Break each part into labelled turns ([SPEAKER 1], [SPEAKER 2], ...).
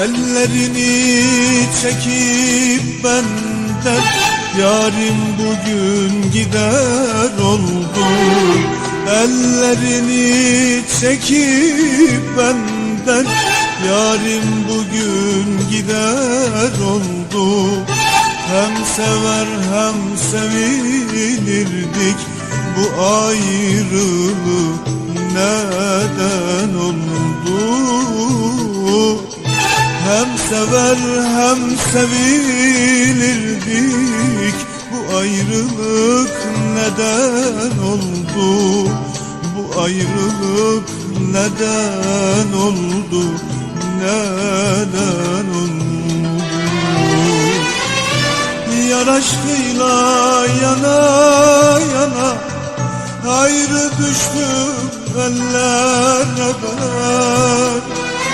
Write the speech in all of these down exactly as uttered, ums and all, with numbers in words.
[SPEAKER 1] Ellerini çekip benden yarim bugün gider oldu. Ellerini çekip benden yarim bugün gider oldu. Hem sever hem sevilirdik, bu ayrılık neden oldu? Hem sever hem sevilirdik, bu ayrılık neden oldu? Bu ayrılık neden oldu? Neden oldu? Yar aşkıyla yana yana ayrı düştüm ellere ben.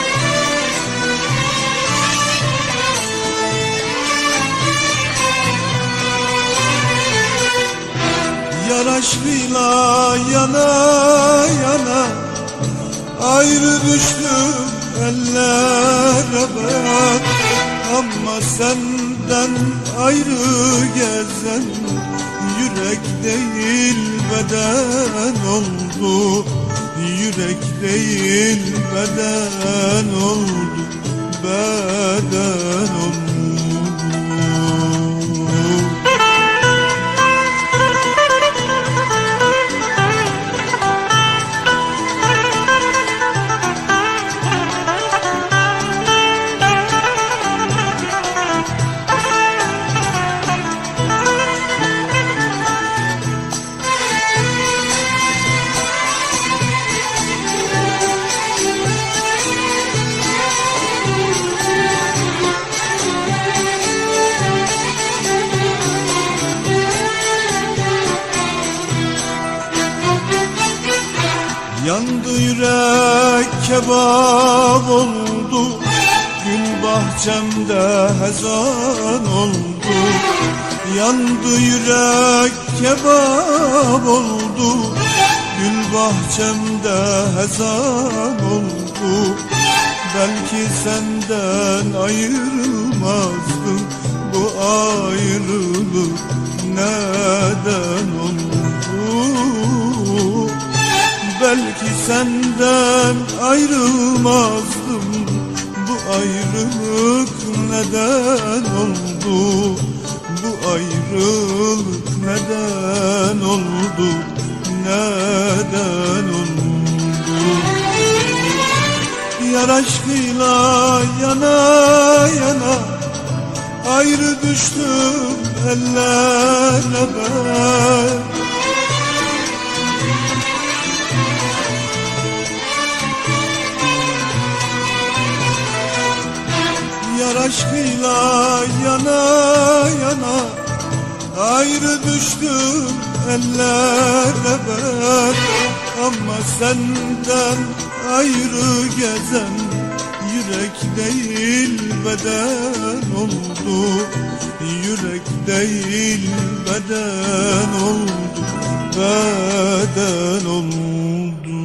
[SPEAKER 1] Yar aşkıyla yana yana ayrı düştüm ellere ben. Ama senden ayrı gezen yürek değil beden oldu. Yürek değil beden oldu. Beden oldu. Yandı yürek kebap oldu, gül bahçemde hezan oldu. Yandı yürek kebap oldu, gül bahçemde hezan oldu. Belki senden ayırmazdım, bu ayrılık neden oldu? Belki senden ayrılmazdım, bu ayrılık neden oldu? Bu ayrılık neden oldu? Neden oldu? Yar aşkıyla yana yana ayrı düştüm ellere ben. Yar aşkıyla yana yana ayrı düştüm ellere ben. Ama senden ayrı gezen yürek değil beden oldu. Yürek değil beden oldu. Beden oldu.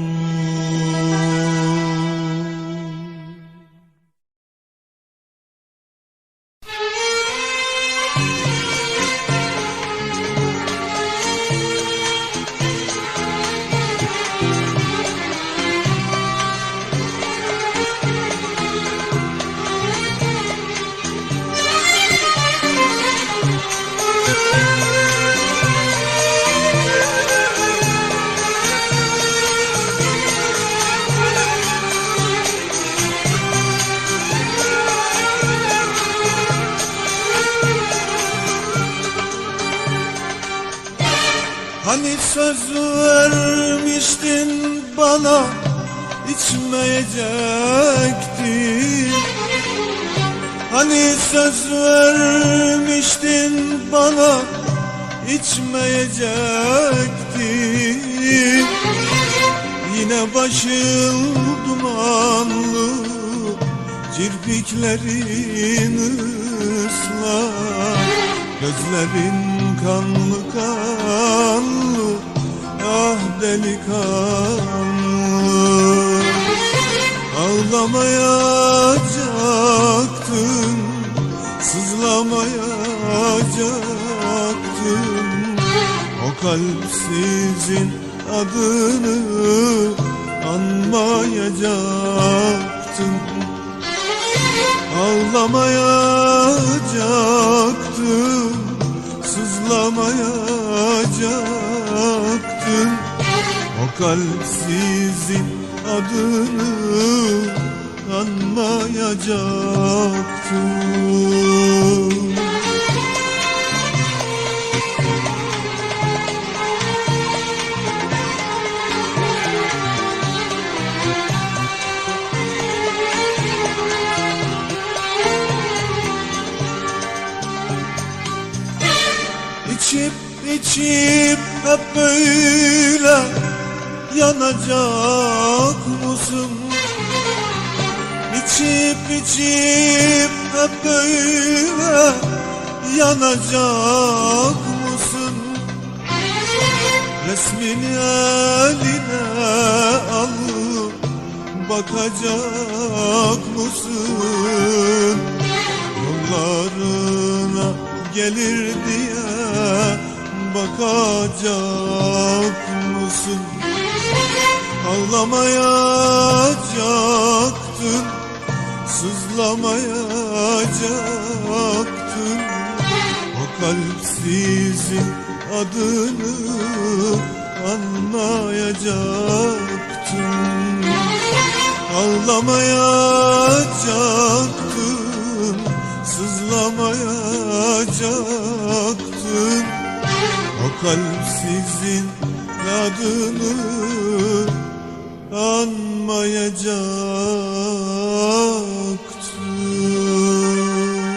[SPEAKER 1] Hani söz vermiştin bana içmeyecektin. Hani söz vermiştin bana içmeyecektin. Yine başım dumanlı, kirpiklerin ıslak, gözlerin kanlı kanlı, ah delikanlı. Ağlamaya can kalpsizin adını anmayacaktım. Ağlamayacaktım, sızlamayacaktım. O kalpsizin adını anmayacaktım. İçip içip hep böyle yanacak mısın? İçip içip hep böyle yanacak mısın? Resmini eline alıp bakacak mısın? Yollarına gelir diye bakacak mısın? Ağlamayacaktın, sızlamayacaktın. O kalpsizin adını anmayacaktın. Ağlamayacaktın, sızlamayacaktın. O kalpsizin adını anmayacaktın.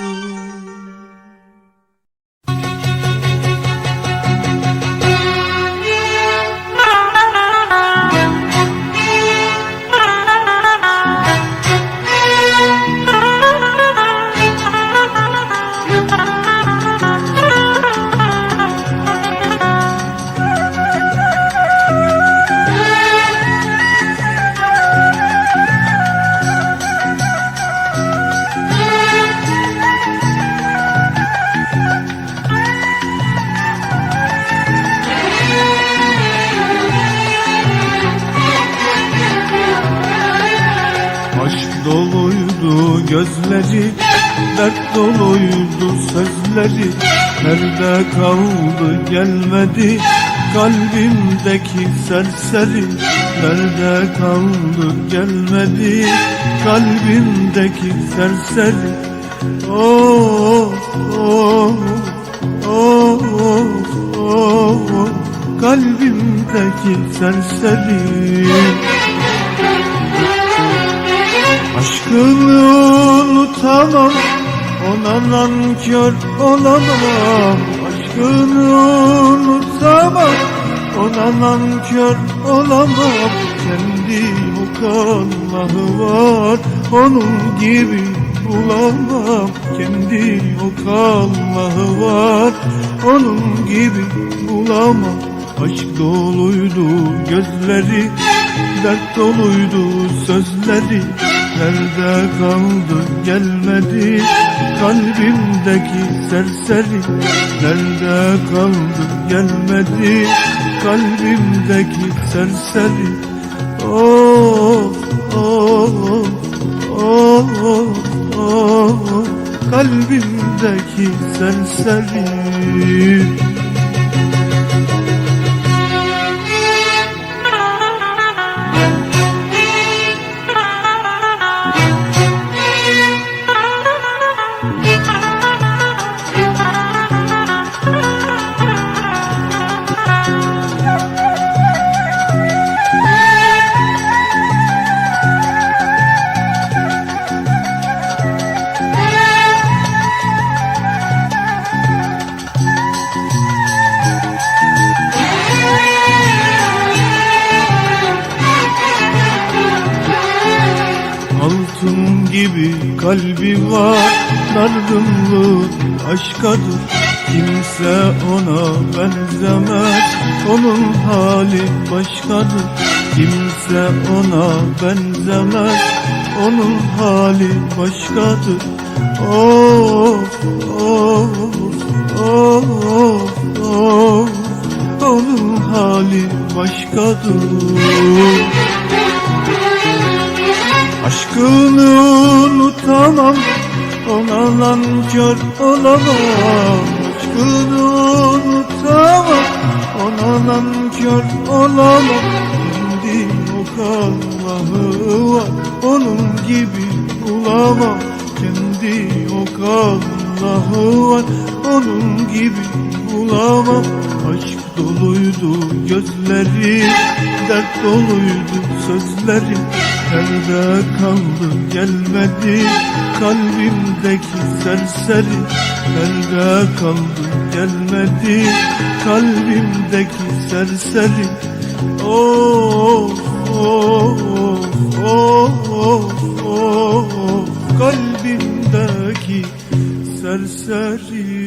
[SPEAKER 1] Doluydu gözleri, dert doluydu sözleri. Nerede kaldı gelmedi kalbimdeki serseri? Nerede kaldı gelmedi kalbimdeki serseri? Oh oh oh oh oh, kalbimdeki serseri. Aşkını unutamam, ona nankör olamam. Aşkını unutamam, ona nankör olamam. Kendi Allah'ı var, onun gibi bulamam. Kendi Allah'ı var, onun gibi bulamam. Aşk doluydu gözleri, dert doluydu sözleri. Nerede kaldı gelmedi kalbimdeki serseri? Nerede kaldı gelmedi kalbimdeki serseri? Oh oh oh oh oh, kalbimdeki serseri. Altın gibi kalbi var, dargınlık aşkadır. Kimse ona benzemez, onun hali başkadır. Kimse ona benzemez, onun hali başkadır. Oh oh oh oh oh, onun hali başkadır. Aşkını unutamam, ona nankör olamam. Aşkını unutamam, ona nankör olamam. Kendi o Allah'ı var, onun gibi bulamam. Kendi o Allah'ı var, onun gibi bulamam. Aşk doluydu gözleri, dert doluydu sözleri. Nerede kaldı gelmedi kalbimdeki serseri. Nerede kaldı gelmedi kalbimdeki serseri. Of of of of of kalbimdeki serseri.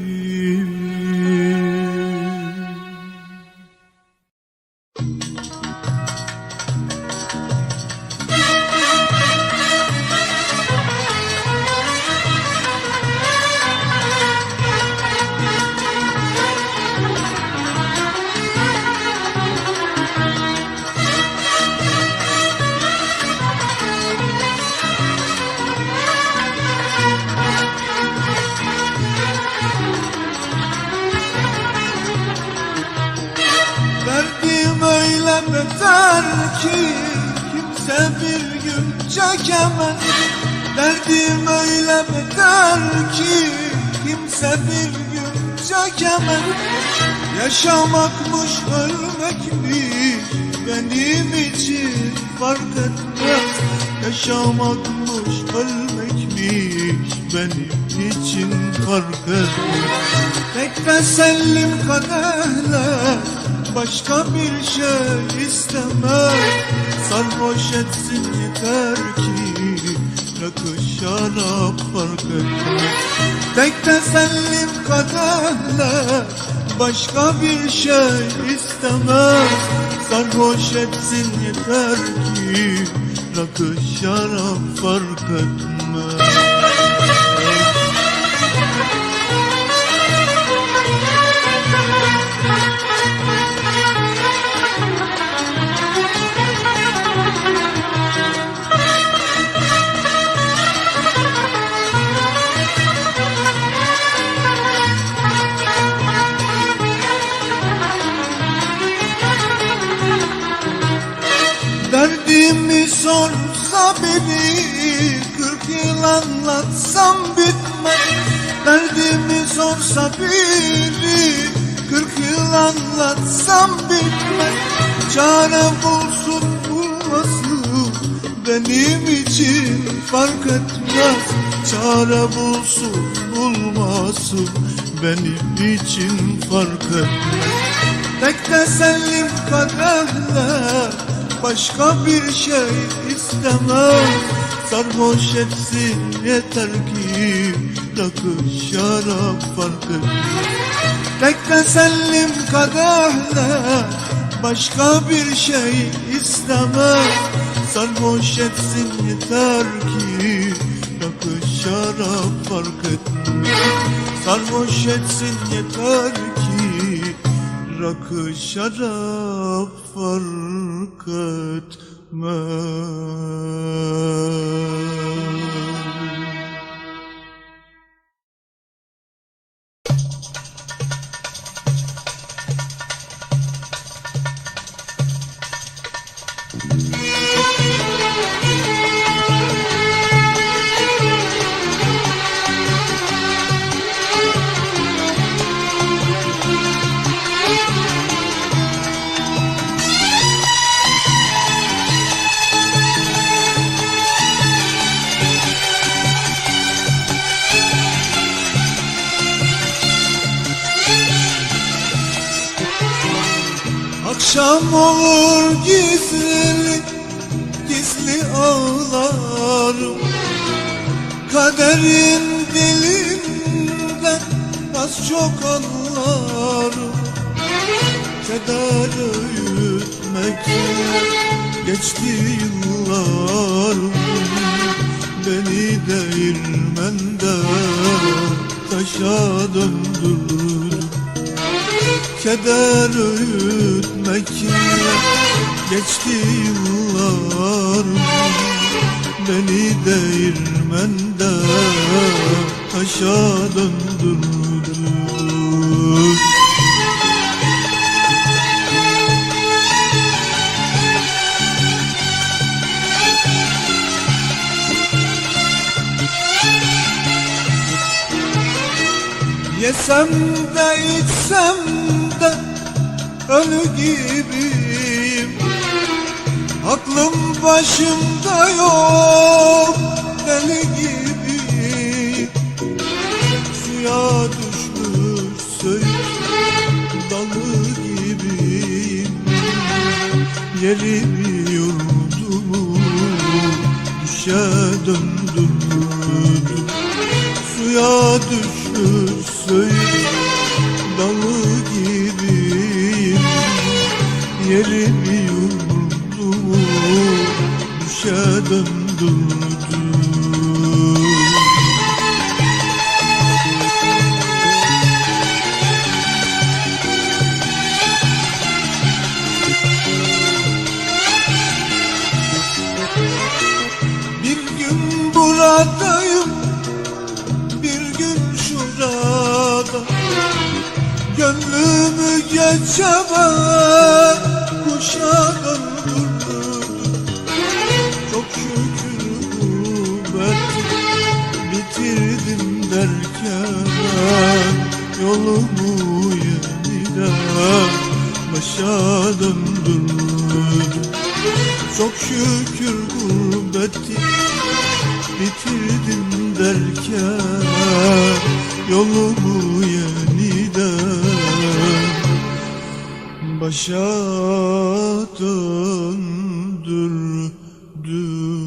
[SPEAKER 2] Beter ki kimse bir gün çekemez. Derdim öyle beter ki kimse bir gün çekemez. Yaşamakmış ölmekmiş benim için fark etmez. Yaşamakmış ölmekmiş benim için fark etmez. Tek tesellim kaderler, başka bir şey istemem. Sarhoş etsin yeter ki rakı şarap fark etmez. Tek tesellim kaderler, başka bir şey istemem. Sarhoş etsin yeter ki rakı şarap fark etmez. Derdimi sorsa biri, kırk yıl anlatsam bitmez. Derdimi sorsa biri, kırk yıl anlatsam bitmez. Çare bulsun bulmasın benim için fark etmez. Çare bulsun bulmasın benim için fark etmez. Tek tesellim kaderler, başka bir şey istemem. Sarhoş etsin yeter ki rakı şarap fark etmez. Tek tesellim kaderler, başka bir şey istemem. Sarhoş etsin yeter ki rakı şarap fark etmez. Sarhoş etsin yeter ki rakı şarap fark etmez. Akşam olur gizli, gizli ağlarım. Kaderin dilinden az çok anlarım. Keder öğütmekle geçti yıllarım. Beni değirmende taşa döndürdün. keder öğütmekle geçti yıllar. Beni değirmende taşa döndürdü. Yesem de içsem de ölü gibiyim. Aklım başımda yok, deli gibiyim. Suya düşmüş söğüt dalı gibiyim. Yerimi yurdumu düşe döndürdüm. Suya düşmüş söğüt dalı gibiyim. Yerimi yurdumu düşe döndürdüm. Bir gün buradayım, bir gün şurada. Gönlümü geçemem kuşa döndürdüm. Çok şükür gurbet bitirdim derken yolumu yeniden başa döndürdüm. Çok şükür gurbeti bitirdim derken yolumu yeniden başa döndürdüm.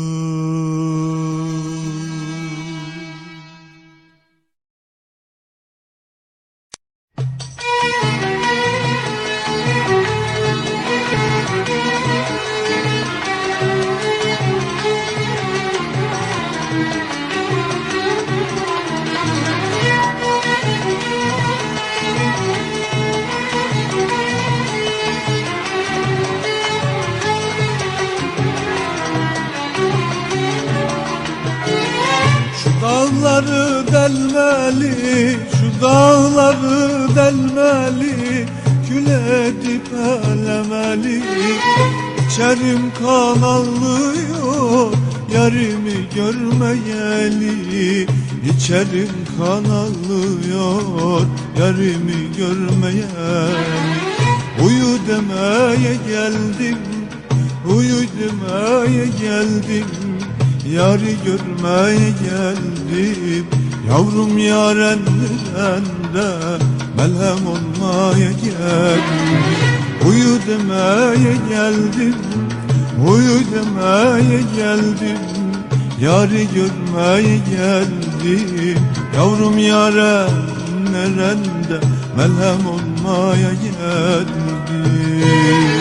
[SPEAKER 2] Dağları delmeli, şu dağları delmeli, kül edip elemeli. İçerim kan ağlıyor, yarimi görmeyeli. İçerim kan ağlıyor, yarimi görmeyeli. Uyu demeye geldim, uyu demeye geldim. Yarı görmeye geldim, yavrum yarenlerinde melhem olmaya geldim. Uyu demeye geldim, uyu demeye geldim. Yarı görmeye geldim, yavrum yarenlerinde melhem olmaya geldim.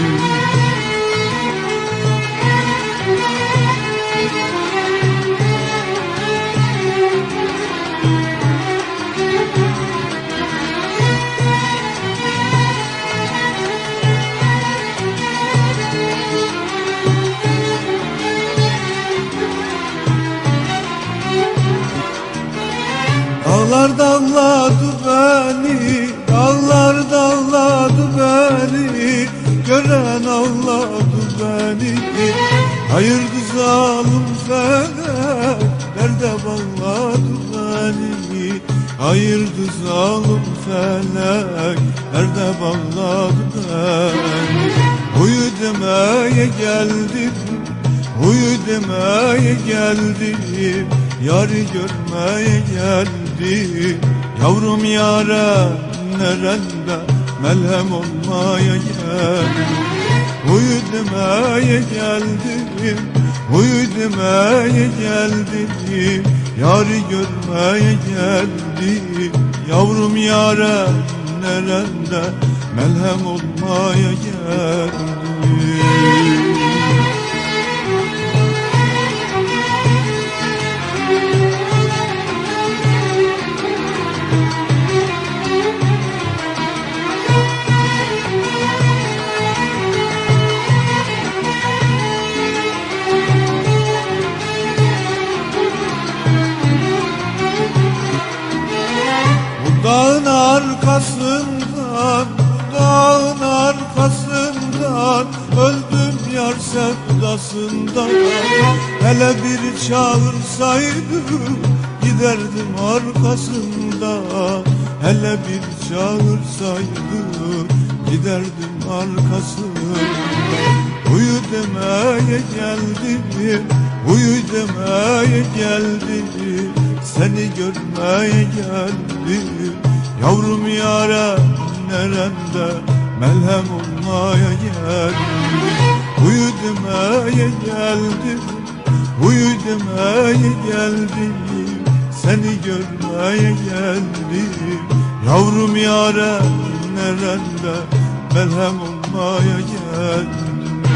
[SPEAKER 2] Dağlar dağladı beni, dağlar dağladı beni. Gören ağladı beni. Hayırdı zalim felek, derde bağladı beni. Hayırdı zalim felek, derde bağladı beni. Uyu demeye geldim, uyu demeye geldim. Yarı görmeye geldim, yavrum yâre nerede melhem olmaya geldim. Uyu demeye geldim, uyu demeye geldim. Yarı görmeye geldim, yavrum yâre nerede melhem olmaya geldim. sevdasından. Hele bir çağırsaydı giderdim arkasında. Hele bir çağırsaydı giderdim arkasında. Huyu demeye geldim, huyu demeye geldim, seni görmeye geldim. Yavrum yâre neremde melhem olmaya geldim. Huyu demeye geldim, huyu demeye geldim, seni görmeye geldim. Yavrum yâre neremde melhem olmaya geldim.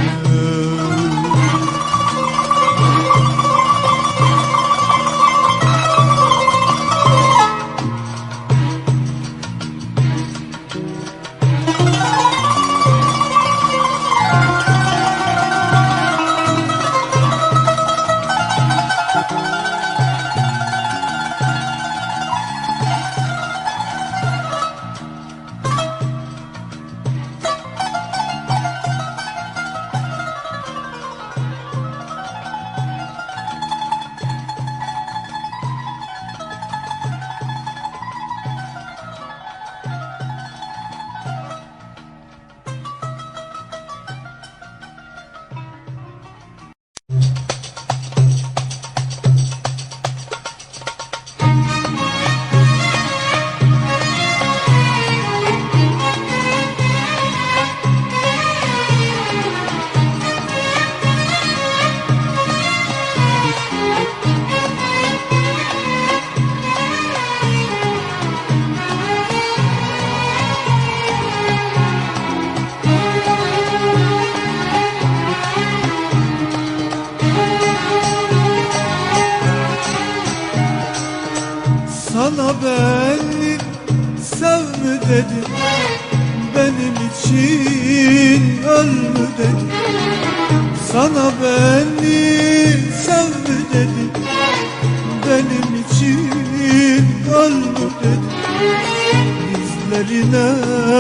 [SPEAKER 2] Sana beni sev mü dedim, benim için öl mü dedim. Sana beni sev mü dedim, benim için öl mü dedim. Dizlerine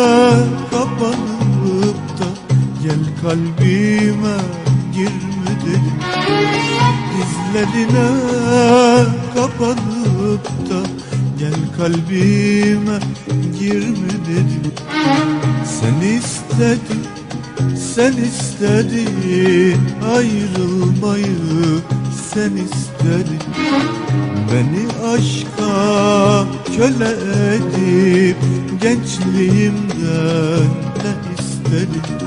[SPEAKER 2] kapanıp da gel kalbime gir mü dedim. Dizlerine kapanıp da gel kalbime gir mi dedim. Sen istedin, sen istedin ayrılmayı, sen istedin. Beni aşka köle edip gençliğimden ne istedin?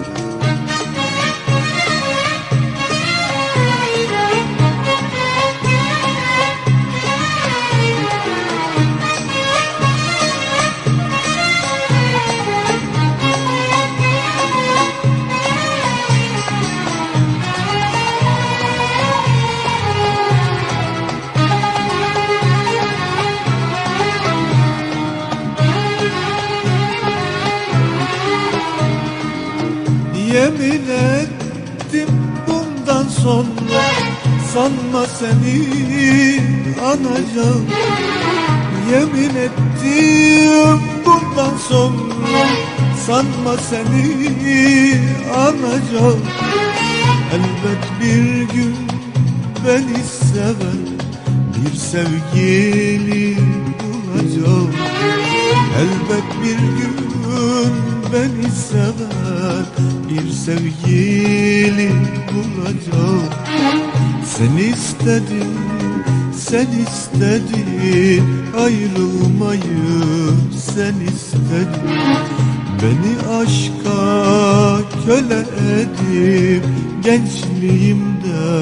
[SPEAKER 2] Yemin ettim bundan sonra sanma seni anacağım. Yemin ettim bundan sonra sanma seni anacağım. Elbet bir gün beni seven bir sevgili bulacağım. Elbet bir gün beni seven bir sevgili bulacağım. Sen istedin, sen istedin ayrılmayı, sen istedin. Beni aşka köle edip gençliğimde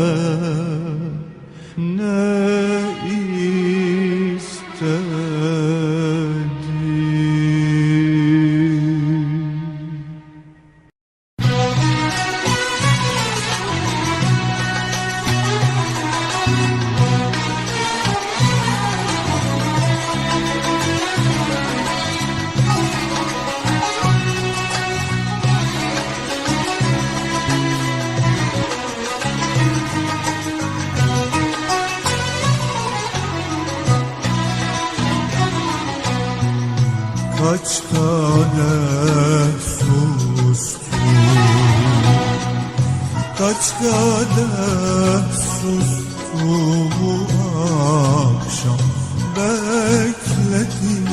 [SPEAKER 2] ne istedin? Kaç tane sustum, Kaç kadeh sustu bu akşam bekledim.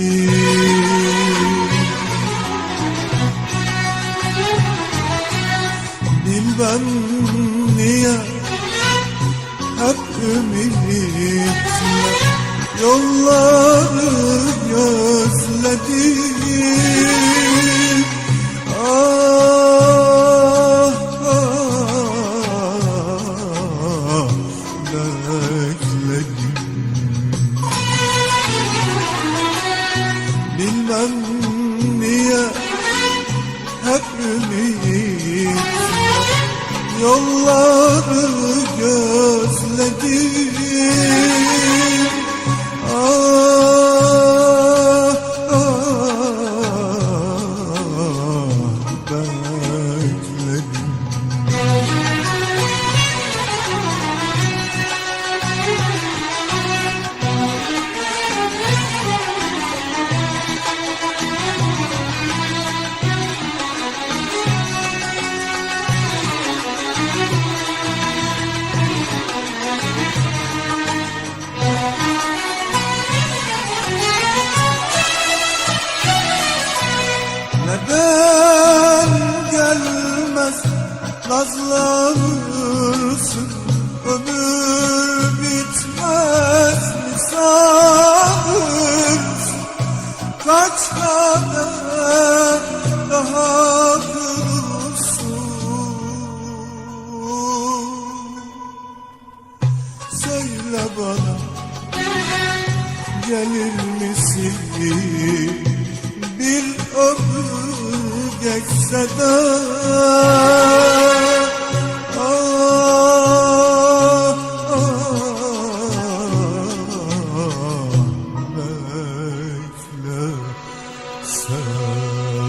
[SPEAKER 2] Bilmem niye hep ümitle yolları gözledim. Ah, ah, bekledim. Bilmem niye hep ümitle yolları gözledim. Ah, ah, bekledim. Neden gelmez nazlanırsın, ömür bitmez misafirsın. Kaç kadeh daha kırılsın, söyle bana gelir misin? Bir ömür geçse de ah, ah, bekle sen.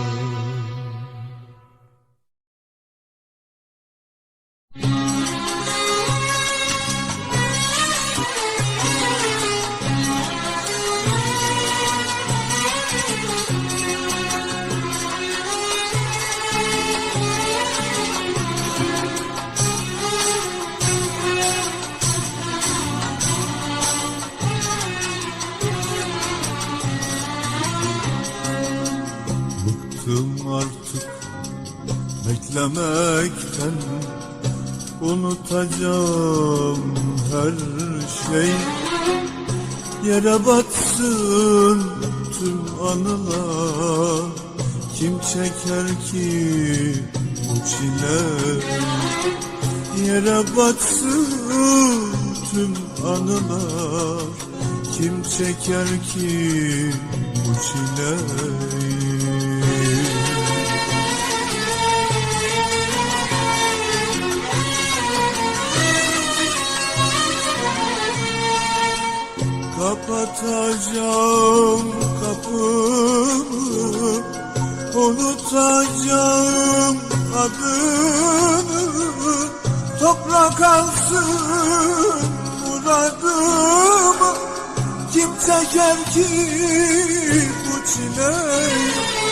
[SPEAKER 2] Bıktım artık beklemekten, unutacağım her şey. Yere batsın tüm anılar, kim çeker ki bu çile? Yere batsın tüm anılar, kim çeker ki bu çileyi? Kapatacağım kapımı, unutacağım adını. Toprak alsın muradımı, kim çeker ki bu çileyi?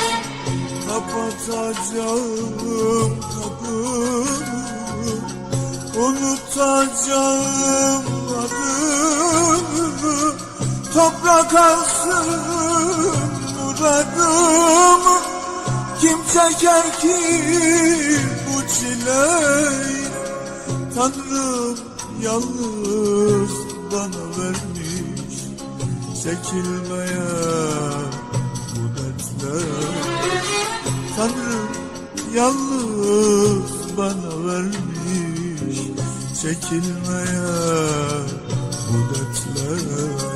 [SPEAKER 2] Kapatacağım kapımı, unutacağım adını. Toprak alsın muradımı, kim çeker ki bu çileyi? Tanrım yalnız bana vermiş çekilmeye bu dertler. Tanrım yalnız bana vermiş çekilmeye bu dertler.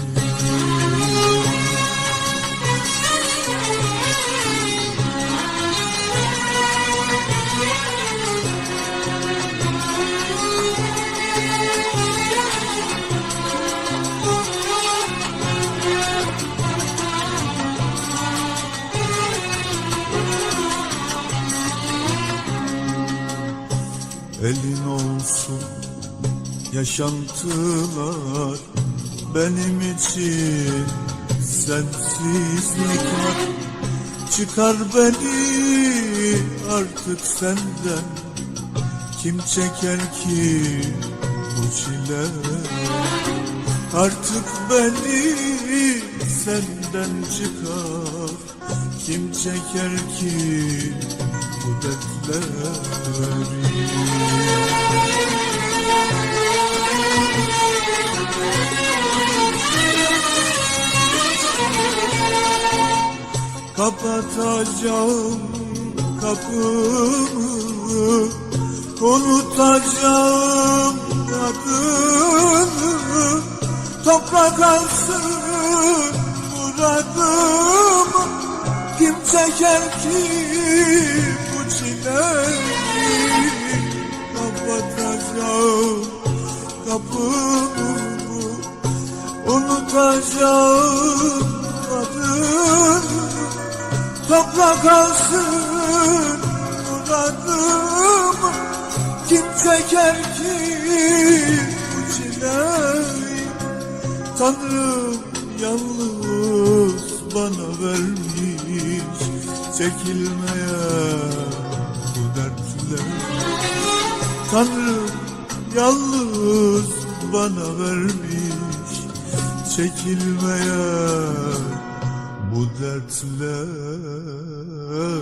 [SPEAKER 2] Elin olsun yaşantılar, benim için sensizlik var. Çıkar beni artık senden, kim çeker ki bu çile? Artık beni senden çıkar, kim çeker ki bu dertleri? Kapatacağım kapımı, unutacağım adını, toprak alsın muradım, kim çeker ki bu çileyi? Kapatacağım kapımı, unutacağım adını, toprak alsın muradım, kim çeker ki bu çileyi? Tanrım yalnız bana vermiş çekilmeye bu dertler. Tanrım yalnız bana vermiş çekilmeye bu dertler.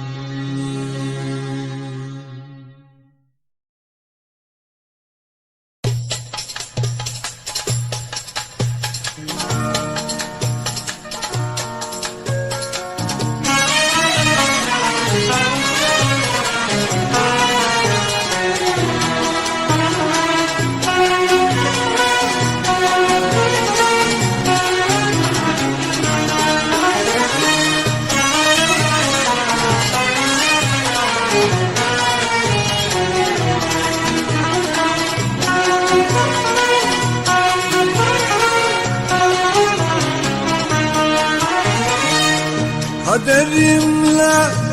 [SPEAKER 2] Kaderimle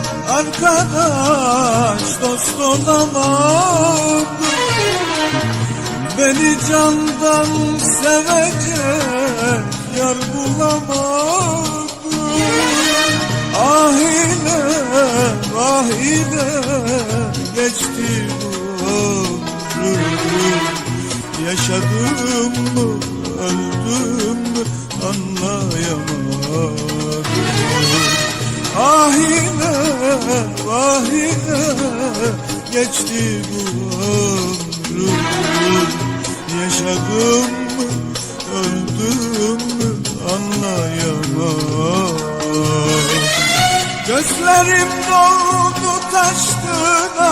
[SPEAKER 2] arkadaş dost olamadım, beni candan sevecek yar bulamadım. Ah ile ah ile geçti bu ömrüm, yaşadım mı öldüm mü anlayamadım. Ah ile ah ile geçti bu ömrüm, yaşadım mı öldüm mü anlayamadım. Gözlerim doldu taştı da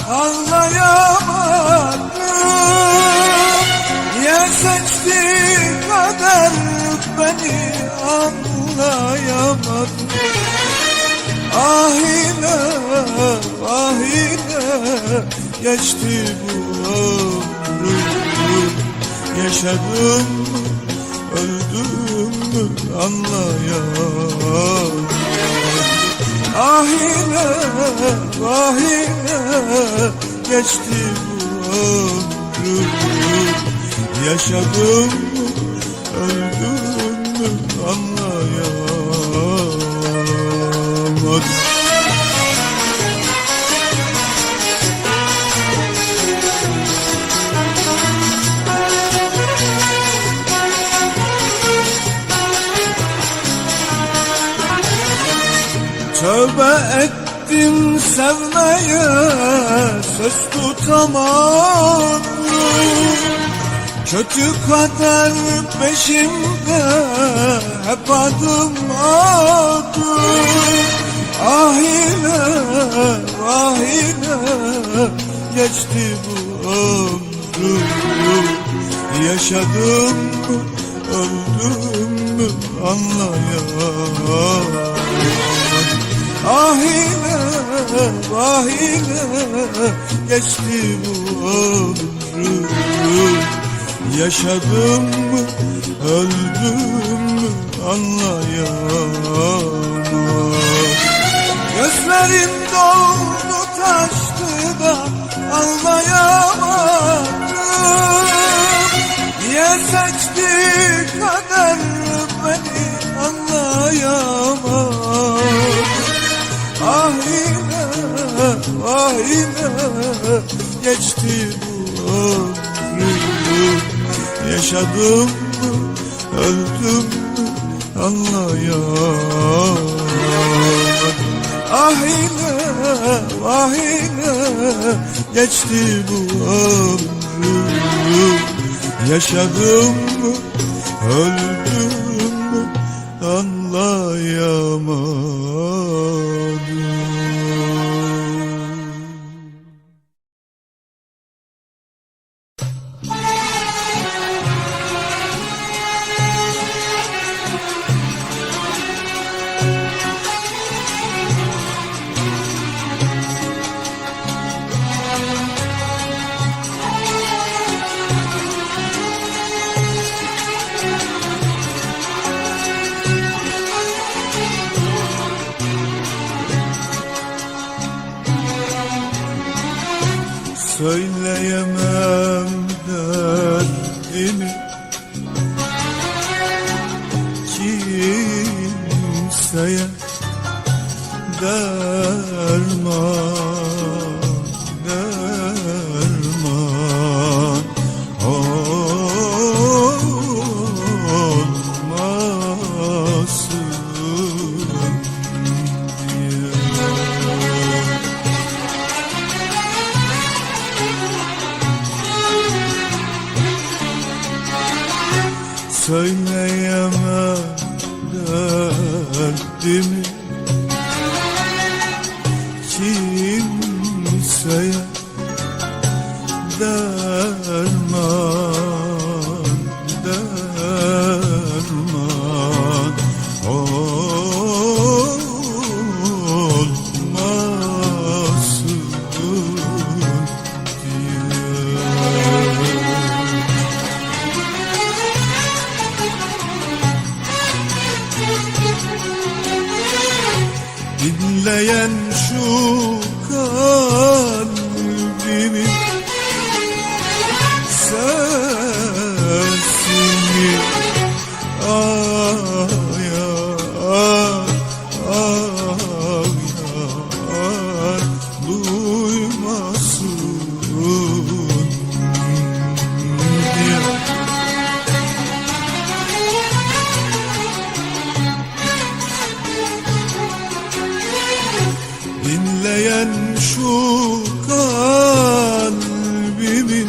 [SPEAKER 2] anlayamadım. Niye seçti kader beni anlayamadım. Ah ile ah ile geçti bu ömrüm, yaşadım mı öldüm mü anlayamadım. Ah ile ah ile geçti bu ömrüm, yaşadım mı öldüm mü anlayamadım. Tövbe ettim sevmeye, söz tutamadım. Kötü kader peşimde hep adım adım. Ah ile ah ile geçti bu ömrüm, yaşadım mı öldüm mü anlayamadım. Ah ile ah ile geçti bu ömrüm, yaşadım mı öldüm mü anlayamadım. Gözlerim doldu taştı da anlayamadım. Niye seçti kader beni anlayamadım. Ah ile ah ile geçti bu ömrüm. Yaşadım mı, öldüm mü anlayamadım. Ah yine, ah yine geçti bu ömrüm. Yaşadım mı, öldüm mü anlayamadım. Söyleyemem derdimi kimseye, derman, derman olmasın diye. Söyleyemem derdimi kimseye, derman, derman olmasın diye. Dinleyen şu kalbimi, sesini ayar, ayar duymasın diye. Dinleyen şu kalbimin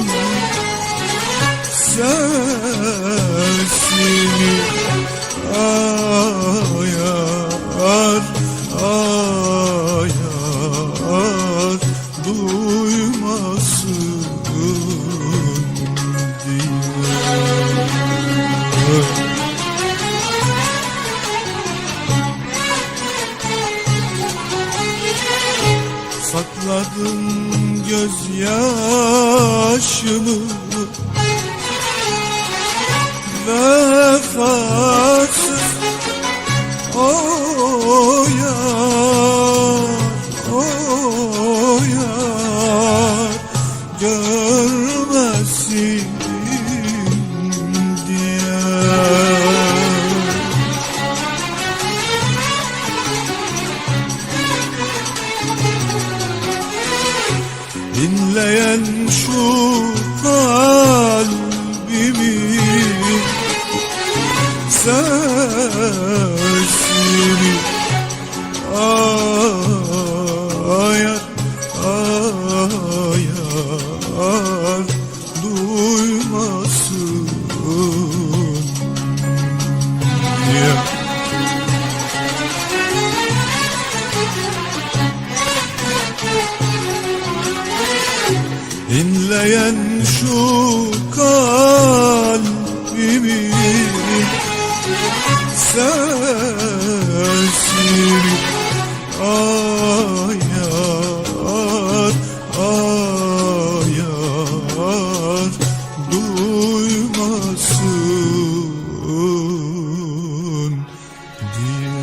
[SPEAKER 2] sesini ayar, ayar duymasın diye. Sakladım gözyaşımı vefasız, oh yar, oh yar görmesin diye. Dinleyen şu kalbimi sesini ayar, ayar duymasın diye. Dinleyen şu kalbimi sesini ayar, ayar duymasın diye.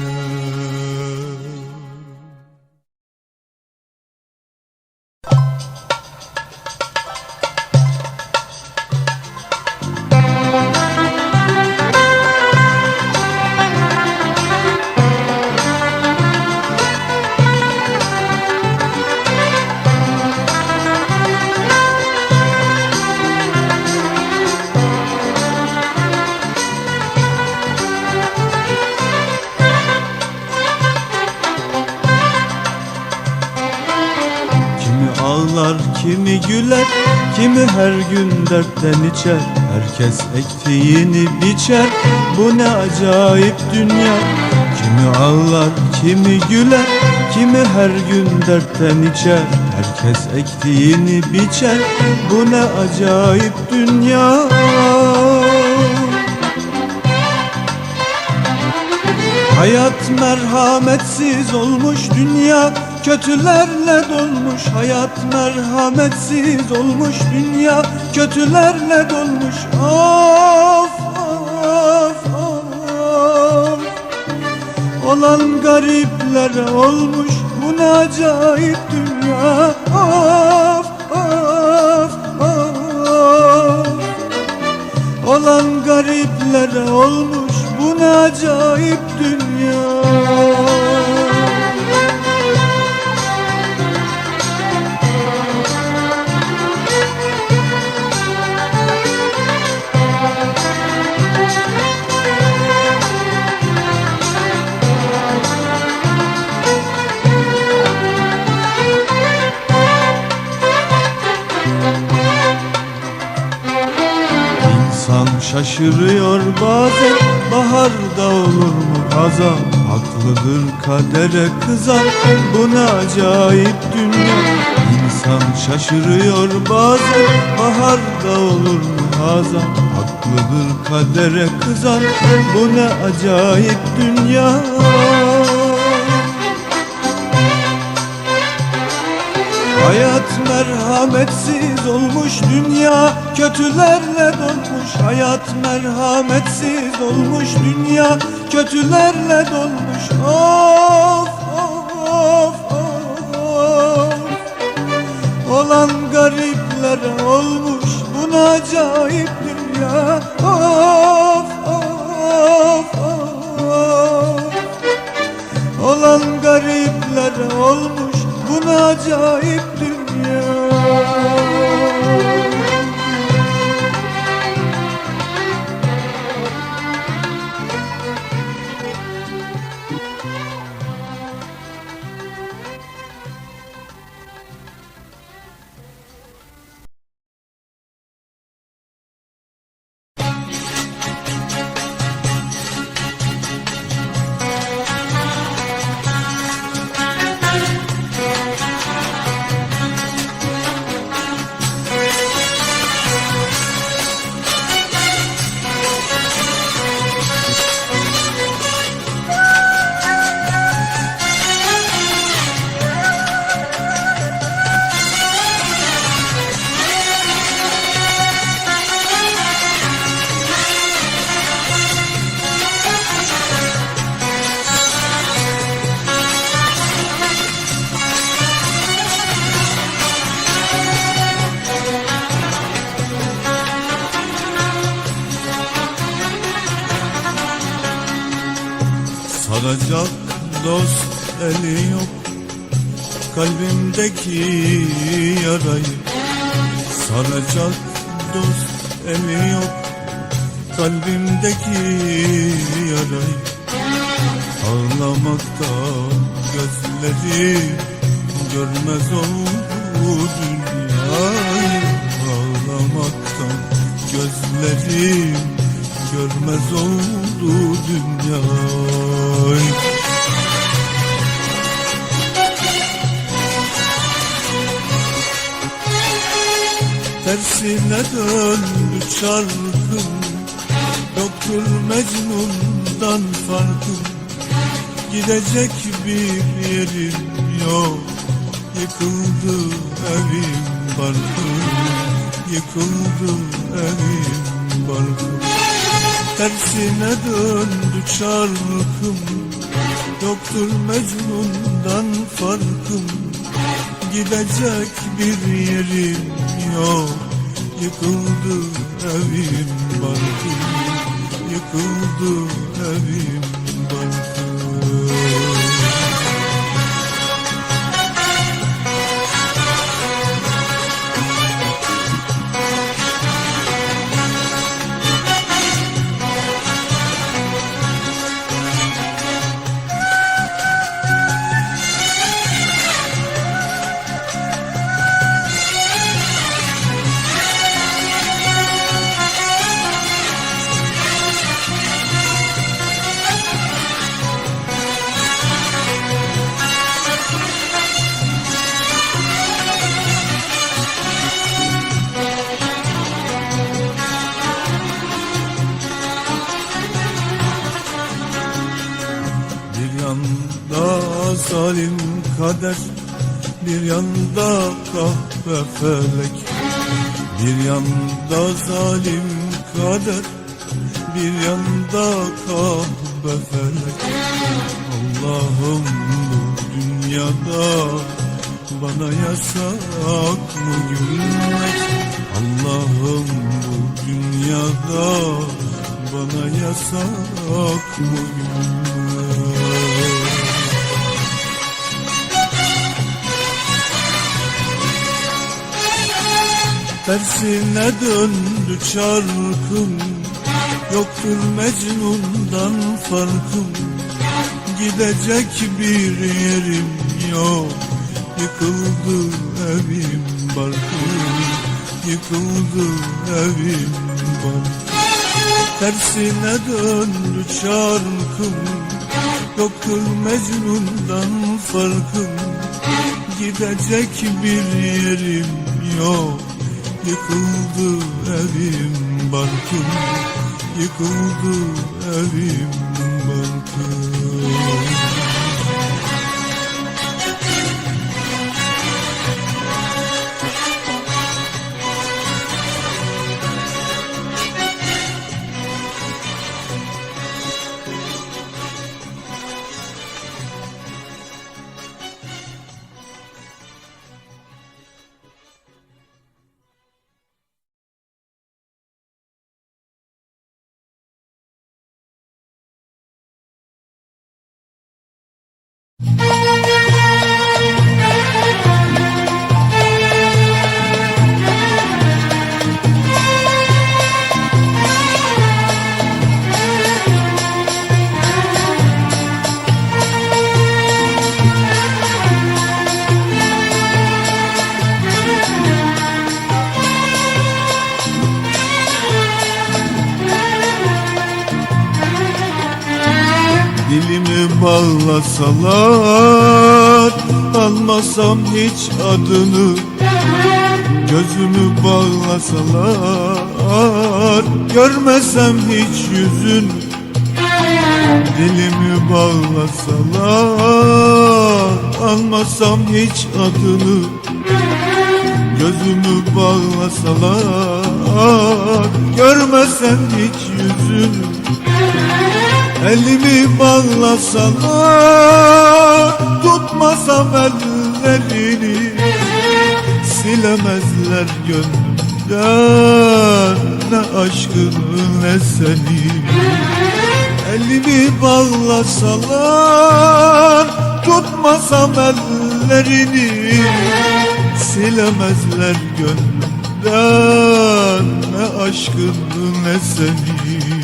[SPEAKER 1] ağlar, kimi güler, kimi her gün dertten içer. Herkes ektiğini biçer, bu ne acayip dünya. Kimi ağlar, kimi güler, kimi her gün dertten içer. Herkes ektiğini biçer, bu ne acayip dünya. Hayat merhametsiz olmuş, dünya kötülerle dolmuş. Hayat merhametsiz olmuş, dünya kötülerle dolmuş. Of of of, olan gariplere olmuş, bu ne acayip dünya. Of of of, olan gariplere olmuş, bu ne acayip dünya. İnsan şaşırıyor bazen, baharda olur mu hazan? Haklıdır kadere kızan, bu ne acayip dünya. İnsan şaşırıyor bazen, baharda olur mu hazan? Haklıdır kadere kızan, bu ne acayip dünya. Hayat merhametsiz olmuş, dünya kötülerle dolmuş. Hayat merhametsiz olmuş, dünya kötülerle dolmuş. Of of of, olan gariplere olmuş, bu ne acayip dünya. Of of of, olan gariplere olmuş, bu ne acayip dünya. Saracak dost eli yok, kalbimdeki yarayı. Saracak dost eli yok, kalbimdeki yarayı. Ağlamaktan gözleri görmez oldu dünyayı. Ağlamaktan gözlerim görmez oldu dünyayı. Tersine döndü çarkım, yoktur Mecnun'dan farkım. Gidecek bir yerim yok, yıkıldı evim barkım. Yıkıldı evim barkım. Tersine döndü çarkım, yoktur Mecnun'dan farkım. Gidecek bir yerim yok, yıkıldı evim barkım. Yıkıldı evim barkım.
[SPEAKER 2] zalim kader, bir yanda kahpe felek. Bir yanda zalim kader, bir yanda kahpe felek. Allah'ım bu dünyada bana yasak mı gülmek? Allah'ım bu dünyada bana yasak mı gülmek? Tersine döndü çarkım, yoktur Mecnun'dan farkım. Gidecek bir yerim yok, yıkıldı evim barkım, yıkıldı evim barkım. Tersine döndü çarkım, yoktur Mecnun'dan farkım. Gidecek bir yerim yok, yıkıldı evim barkım, yıkıldı evim barkım.
[SPEAKER 1] Dilimi bağlasalar, almasam hiç adını. Gözümü bağlasalar, görmesem hiç yüzünü. Dilimi bağlasalar, almasam hiç adını. Gözümü bağlasalar, görmesem hiç yüzünü. Elimi bağlasalar, tutmasam ellerini. Silemezler gönlümden ne aşkını ne seni. Elimi bağlasalar, tutmasam ellerini. Silemezler gönlümden ne aşkını ne seni.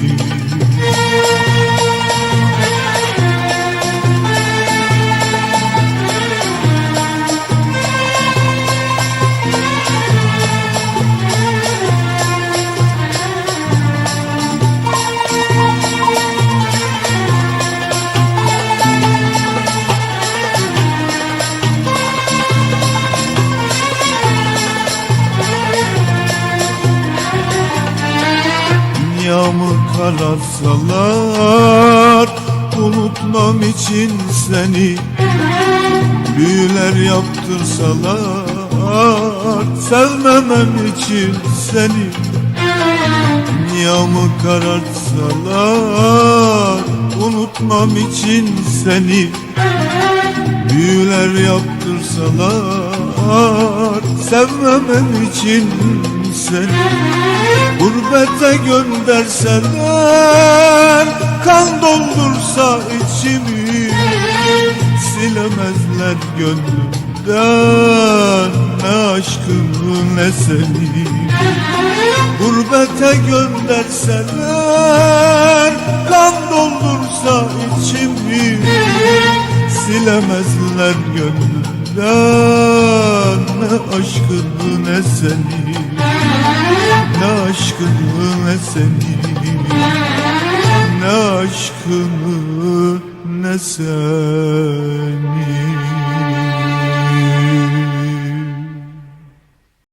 [SPEAKER 1] Dünyamı kararsalar, unutmam için seni. Büyüler yaptırsalar, sevmemem için seni. Dünyamı karartsalar, unutmam için seni. Büyüler yaptırsalar, sevmemem için seni. Gurbete gönderseler, kan doldursa içimi. Silemezler gönlümden ne aşkını ne seni. Gurbete gönderseler, kan doldursa içimi. Silemezler gönlümden ne aşkını ne seni. Ne aşkını ne seni, ne aşkını ne seni.